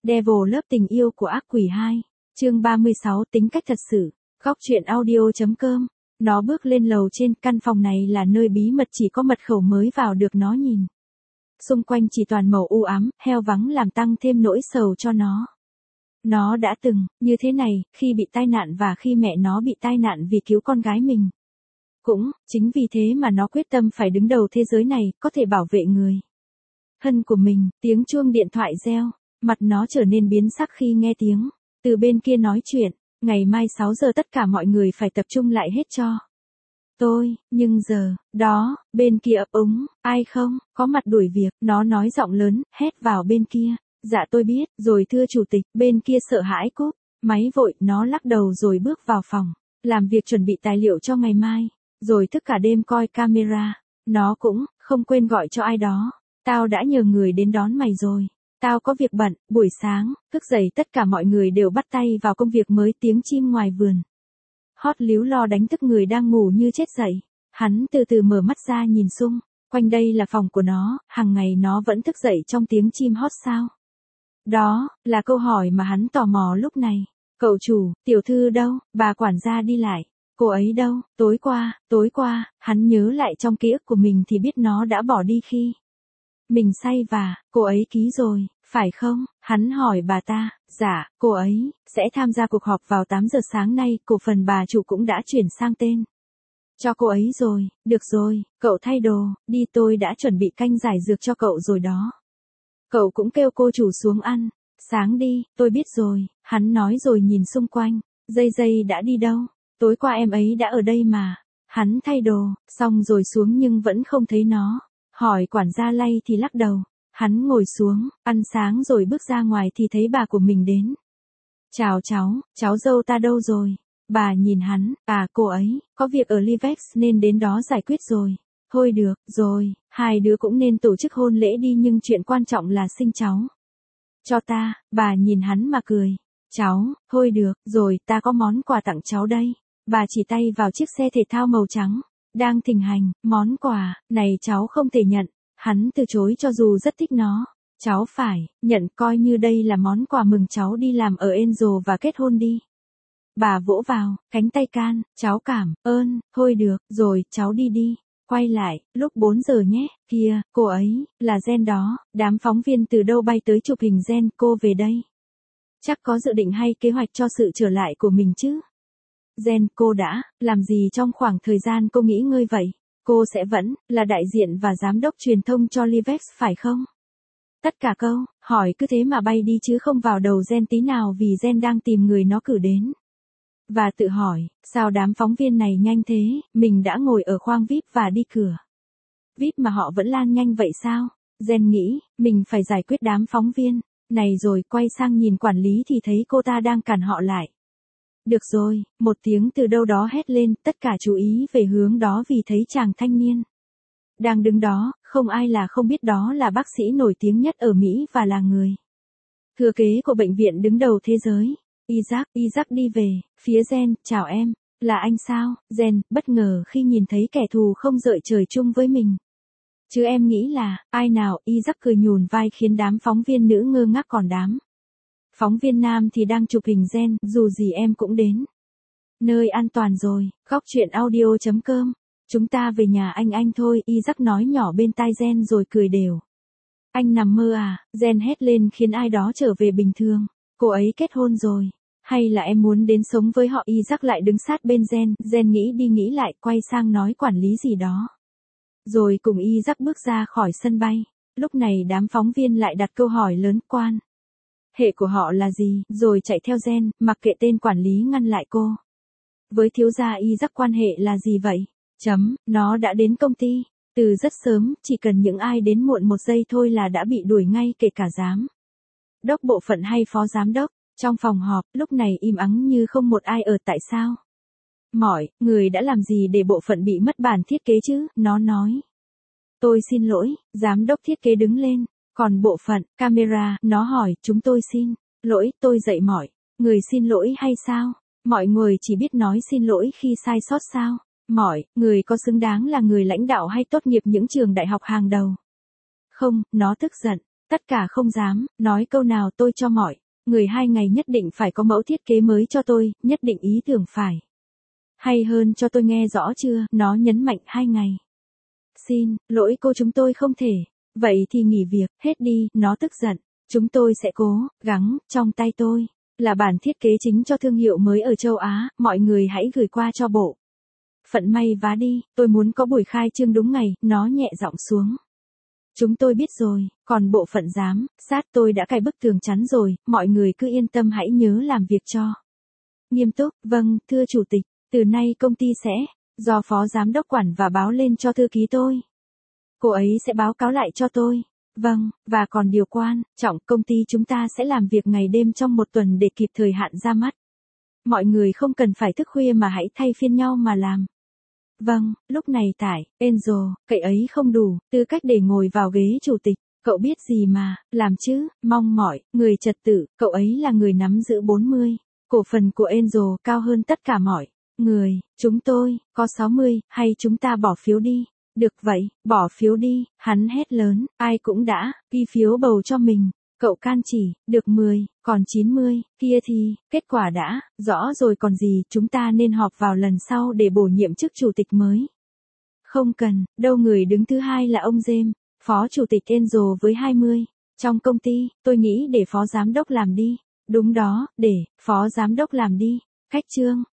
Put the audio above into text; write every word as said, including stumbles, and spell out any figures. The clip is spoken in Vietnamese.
Devil lớp tình yêu của ác quỷ hai, chương ba mươi sáu tính cách thật sự, góc truyện audio.com. Nó bước lên lầu trên, căn phòng này là nơi bí mật chỉ có mật khẩu mới vào được nó nhìn. Xung quanh chỉ toàn màu u ám, heo vắng làm tăng thêm nỗi sầu cho nó. Nó đã từng, như thế này, khi bị tai nạn và khi mẹ nó bị tai nạn vì cứu con gái mình. Cũng, chính vì thế mà nó quyết tâm phải đứng đầu thế giới này, có thể bảo vệ người thân của mình. Tiếng chuông điện thoại reo, mặt nó trở nên biến sắc khi nghe tiếng từ bên kia nói chuyện. Ngày mai sáu giờ tất cả mọi người phải tập trung lại hết cho tôi, nhưng giờ, đó, bên kia ấp úng, ai không, có mặt đuổi việc, nó nói giọng lớn, hét vào bên kia. Dạ tôi biết, rồi thưa chủ tịch, bên kia sợ hãi cúp máy vội, nó lắc đầu rồi bước vào phòng, làm việc chuẩn bị tài liệu cho ngày mai, rồi thức cả đêm coi camera. Nó cũng, không quên gọi cho ai đó, tao đã nhờ người đến đón mày rồi. Tao có việc bận. Buổi sáng, thức dậy tất cả mọi người đều bắt tay vào công việc mới. Tiếng chim ngoài vườn hót líu lo đánh thức người đang ngủ như chết dậy. Hắn từ từ mở mắt ra nhìn xung quanh, đây là phòng của nó, hàng ngày nó vẫn thức dậy trong tiếng chim hót sao? Đó là câu hỏi mà hắn tò mò lúc này. Cậu chủ, tiểu thư đâu? Bà quản gia đi lại. Cô ấy đâu? Tối qua, tối qua, hắn nhớ lại trong ký ức của mình thì biết nó đã bỏ đi khi mình say và, cô ấy ký rồi, phải không? Hắn hỏi bà ta. Dạ, cô ấy sẽ tham gia cuộc họp vào tám giờ sáng nay, cổ phần bà chủ cũng đã chuyển sang tên cho cô ấy rồi. Được rồi, cậu thay đồ, đi, tôi đã chuẩn bị canh giải dược cho cậu rồi đó. Cậu cũng kêu cô chủ xuống ăn sáng đi. Tôi biết rồi, hắn nói rồi nhìn xung quanh. Dây dây đã đi đâu? Tối qua em ấy đã ở đây mà. Hắn thay đồ, xong rồi xuống nhưng vẫn không thấy nó. Hỏi quản gia Lay thì lắc đầu. Hắn ngồi xuống, ăn sáng rồi bước ra ngoài thì thấy bà của mình đến. Chào cháu, cháu dâu ta đâu rồi? Bà nhìn hắn. À, cô ấy có việc ở Livex nên đến đó giải quyết rồi. Thôi được rồi, hai đứa cũng nên tổ chức hôn lễ đi, nhưng chuyện quan trọng là sinh cháu cho ta. Bà nhìn hắn mà cười. Cháu, thôi được rồi, ta có món quà tặng cháu đây. Bà chỉ tay vào chiếc xe thể thao màu trắng đang thịnh hành. Món quà này cháu không thể nhận. Hắn từ chối cho dù rất thích nó. Cháu phải nhận, coi như đây là món quà mừng cháu đi làm ở Angel và kết hôn đi. Bà vỗ vào cánh tay can. Cháu cảm ơn. Thôi được rồi, cháu đi đi. Quay lại, lúc bốn giờ nhé. Kìa, cô ấy là Jen đó. Đám phóng viên từ đâu bay tới chụp hình Jen. Cô về đây chắc có dự định hay kế hoạch cho sự trở lại của mình chứ? Jen, cô đã làm gì trong khoảng thời gian cô nghỉ ngơi vậy? Cô sẽ vẫn là đại diện và giám đốc truyền thông cho Livex phải không? Tất cả câu hỏi cứ thế mà bay đi chứ không vào đầu Jen tí nào, vì Jen đang tìm người nó cử đến. Và tự hỏi, sao đám phóng viên này nhanh thế? Mình đã ngồi ở khoang vi ai pi và đi cửa vi ai pi mà họ vẫn lan nhanh vậy sao? Jen nghĩ, mình phải giải quyết đám phóng viên này rồi. Quay sang nhìn quản lý thì thấy cô ta đang cản họ lại. Được rồi, một tiếng từ đâu đó hét lên, tất cả chú ý về hướng đó vì thấy chàng thanh niên đang đứng đó, không ai là không biết đó là bác sĩ nổi tiếng nhất ở Mỹ và là người thừa kế của bệnh viện đứng đầu thế giới. Isaac, Isaac đi về phía Jen. Chào em, là anh sao? Jen, bất ngờ khi nhìn thấy kẻ thù không rợi trời chung với mình. Chứ em nghĩ là, ai nào? Isaac cười nhún vai khiến đám phóng viên nữ ngơ ngác, còn đám phóng viên nam thì đang chụp hình Jen. Dù gì em cũng đến nơi an toàn rồi. Góc truyện audio.com. Chúng ta về nhà anh anh thôi. Isaac nói nhỏ bên tai Jen rồi cười đều. Anh nằm mơ à? Jen hét lên khiến ai đó trở về bình thường. Cô ấy kết hôn rồi. Hay là em muốn đến sống với họ? Isaac lại đứng sát bên Jen. Jen nghĩ đi nghĩ lại, quay sang nói quản lý gì đó. Rồi cùng Isaac bước ra khỏi sân bay. Lúc này đám phóng viên lại đặt câu hỏi lớn. Quan hệ của họ là gì? Rồi chạy theo Jen, mặc kệ tên quản lý ngăn lại cô. Với thiếu gia Isaac quan hệ là gì vậy? Chấm, nó đã đến công ty từ rất sớm, chỉ cần những ai đến muộn một giây thôi là đã bị đuổi ngay, kể cả giám đốc bộ phận hay phó giám đốc. Trong phòng họp, lúc này im ắng như không một ai ở. Tại sao mọi người đã làm gì để bộ phận bị mất bản thiết kế chứ? Nó nói. Tôi xin lỗi. Giám đốc thiết kế đứng lên. Còn bộ phận camera, nó hỏi. Chúng tôi xin lỗi. Tôi dạy mọi người xin lỗi hay sao? Mọi người chỉ biết nói xin lỗi khi sai sót sao? Mọi người có xứng đáng là người lãnh đạo hay tốt nghiệp những trường đại học hàng đầu không? Nó tức giận. Tất cả không dám, nói câu nào tôi cho mọi người hai ngày nhất định phải có mẫu thiết kế mới cho tôi, nhất định ý tưởng phải hay hơn cho tôi nghe rõ chưa, nó nhấn mạnh hai ngày. Xin lỗi cô, chúng tôi không thể. Vậy thì nghỉ việc, hết đi, nó tức giận. Chúng tôi sẽ cố gắng, trong tay tôi là bản thiết kế chính cho thương hiệu mới ở châu Á, mọi người hãy gửi qua cho bộ phận may vá đi, tôi muốn có buổi khai trương đúng ngày, nó nhẹ giọng xuống. Chúng tôi biết rồi, còn bộ phận giám sát tôi đã cài bức tường chắn rồi, mọi người cứ yên tâm, hãy nhớ làm việc cho nghiêm túc. Vâng, thưa chủ tịch, từ nay công ty sẽ do phó giám đốc quản và báo lên cho thư ký tôi. Cô ấy sẽ báo cáo lại cho tôi. Vâng, và còn điều quan trọng, công ty chúng ta sẽ làm việc ngày đêm trong một tuần để kịp thời hạn ra mắt. Mọi người không cần phải thức khuya mà hãy thay phiên nhau mà làm. Vâng, lúc này tại Enzo, cậy ấy không đủ tư cách để ngồi vào ghế chủ tịch. Cậu biết gì mà làm chứ, mong mọi người trật tự, cậu ấy là người nắm giữ bốn mươi cổ phần của Enzo, cao hơn tất cả mọi người. Chúng tôi có sáu mươi, hay chúng ta bỏ phiếu đi. Được vậy, bỏ phiếu đi, hắn hét lớn, ai cũng đã ghi phiếu bầu cho mình. Cậu can chỉ, được mười, còn chín mươi, kia thì, kết quả đã rõ rồi còn gì, chúng ta nên họp vào lần sau để bổ nhiệm chức chủ tịch mới. Không cần, đâu, người đứng thứ hai là ông James, phó chủ tịch Enzo với hai mươi. Trong công ty, tôi nghĩ để phó giám đốc làm đi. Đúng đó, để phó giám đốc làm đi. Khách trương.